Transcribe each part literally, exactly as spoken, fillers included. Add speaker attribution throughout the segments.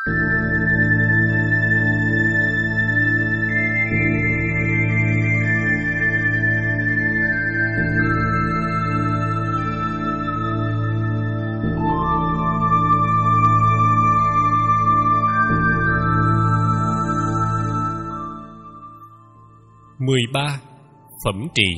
Speaker 1: mười ba. Phẩm trì.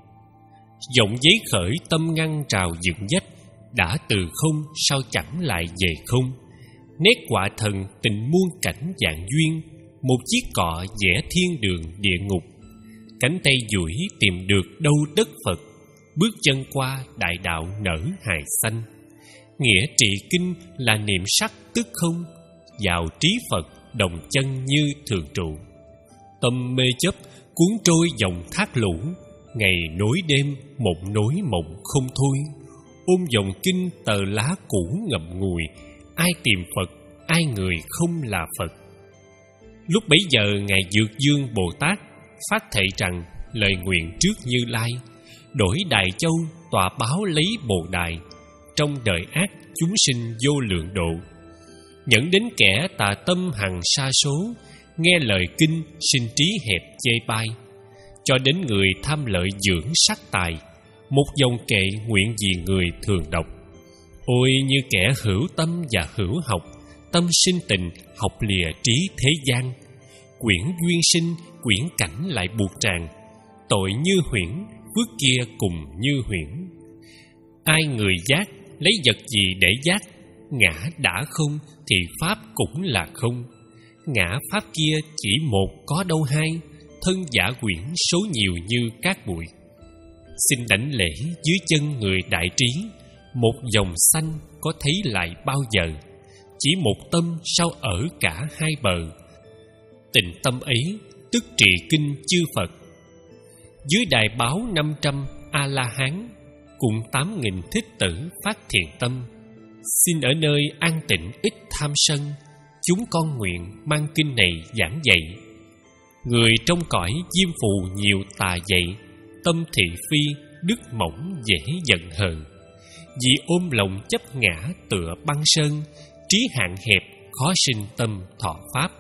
Speaker 1: Giọng giấy khởi tâm ngăn trào dựng dách, đã từ không sao chẳng lại về không. Nét quả thần tình muôn cảnh dạng duyên, một chiếc cọ vẽ thiên đường địa ngục. Cánh tay duỗi tìm được đâu đất Phật, bước chân qua đại đạo nở hài xanh. Nghĩa trị kinh là niệm sắc tức không, vào trí Phật đồng chân như thường trụ. Tâm mê chấp cuốn trôi dòng thác lũ, ngày nối đêm mộng nối mộng không thôi. Ôm dòng kinh tờ lá cũ ngậm ngùi, ai tìm Phật, ai người không là Phật. Lúc bấy giờ Ngài Dược Dương Bồ Tát phát thệ rằng lời nguyện trước Như Lai, đổi Đại Châu tọa báo lấy Bồ Đài, trong đời ác chúng sinh vô lượng độ. Nhẫn đến kẻ tà tâm hằng sa số, nghe lời kinh sinh trí hẹp chê bai. Cho đến người tham lợi dưỡng sắc tài, một dòng kệ nguyện vì người thường đọc. Ôi như kẻ hữu tâm và hữu học, tâm sinh tình học lìa trí thế gian. Quyển duyên sinh, quyển cảnh lại buộc tràng, tội như huyễn, phước kia cùng như huyễn. Ai người giác, lấy vật gì để giác? Ngã đã không thì pháp cũng là không. Ngã pháp kia chỉ một có đâu hai, thân giả quyển số nhiều như cát bụi. Xin đảnh lễ dưới chân người đại trí, một dòng xanh có thấy lại bao giờ? Chỉ một tâm sao ở cả hai bờ? Tình tâm ấy tức trì kinh chư Phật. Dưới đài báo năm trăm A-la-hán, cùng tám nghìn thích tử phát thiện tâm. Xin ở nơi an tịnh ít tham sân, chúng con nguyện mang kinh này giảng dạy. Người trong cõi diêm phù nhiều tà dậy, tâm thị phi, đức mỏng dễ giận hờn. Vì ôm lòng chấp ngã tựa băng sơn, trí hạn hẹp khó sinh tâm thọ pháp.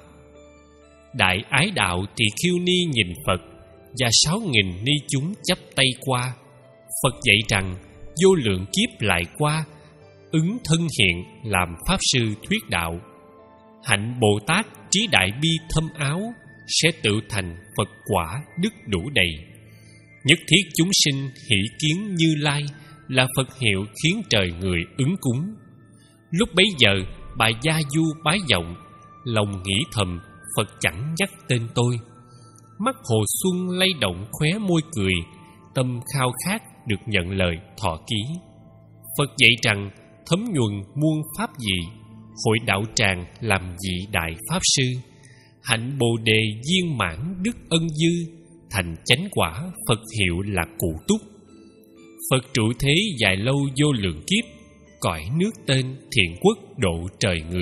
Speaker 1: Đại ái đạo tỳ khưu ni nhìn Phật, và sáu nghìn ni chúng chắp tay qua. Phật dạy rằng vô lượng kiếp lại qua, ứng thân hiện làm pháp sư thuyết đạo. Hạnh Bồ Tát trí đại bi thâm áo, sẽ tự thành Phật quả đức đủ đầy. Nhất thiết chúng sinh hỷ kiến Như Lai, là Phật hiệu khiến trời người ứng cúng. Lúc bấy giờ bà Gia Du bái vọng, lòng nghĩ thầm Phật chẳng nhắc tên tôi. Mắt Hồ Xuân lay động khóe môi cười, tâm khao khát được nhận lời thọ ký. Phật dạy rằng thấm nhuần muôn pháp dị, hội đạo tràng làm vị đại pháp sư. Hạnh Bồ Đề viên mãn đức ân dư, thành chánh quả Phật hiệu là cụ túc. Phật trụ thế dài lâu vô lượng kiếp, cõi nước tên thiện quốc độ trời người.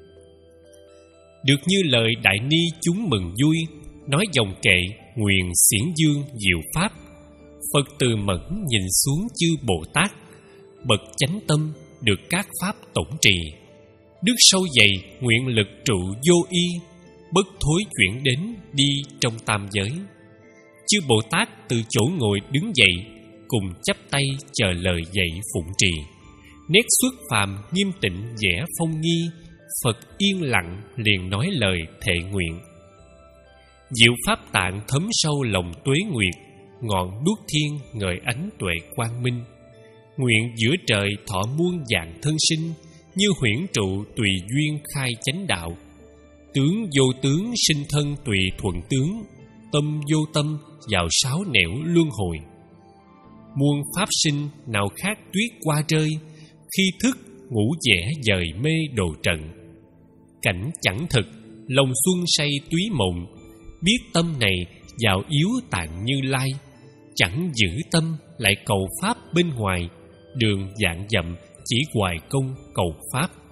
Speaker 1: Được như lời đại ni chúng mừng vui, nói dòng kệ nguyền xiển dương diệu pháp. Phật từ mẫn nhìn xuống chư Bồ Tát, bậc chánh tâm được các pháp tổng trì. Đức sâu dày nguyện lực trụ vô y, bất thối chuyển đến đi trong tam giới. Chư Bồ Tát từ chỗ ngồi đứng dậy, cùng chắp tay chờ lời dạy phụng trì. Nét xuất phàm nghiêm tịnh vẻ phong nghi, Phật yên lặng liền nói lời thệ nguyện. Diệu pháp tạng thấm sâu lòng tuế nguyệt, ngọn đuốc thiên ngời ánh tuệ quang minh. Nguyện giữa trời thọ muôn dạng thân sinh, như huyễn trụ tùy duyên khai chánh đạo. Tướng vô tướng sinh thân tùy thuận tướng, tâm vô tâm vào sáu nẻo luân hồi. Muôn pháp sinh nào khác tuyết qua rơi, khi thức ngủ dẻ dời mê đồ trần. Cảnh chẳng thực, lòng xuân say túy mộng, biết tâm này vào yếu tạng Như Lai. Chẳng giữ tâm lại cầu pháp bên ngoài, đường dạng dặm chỉ hoài công cầu pháp.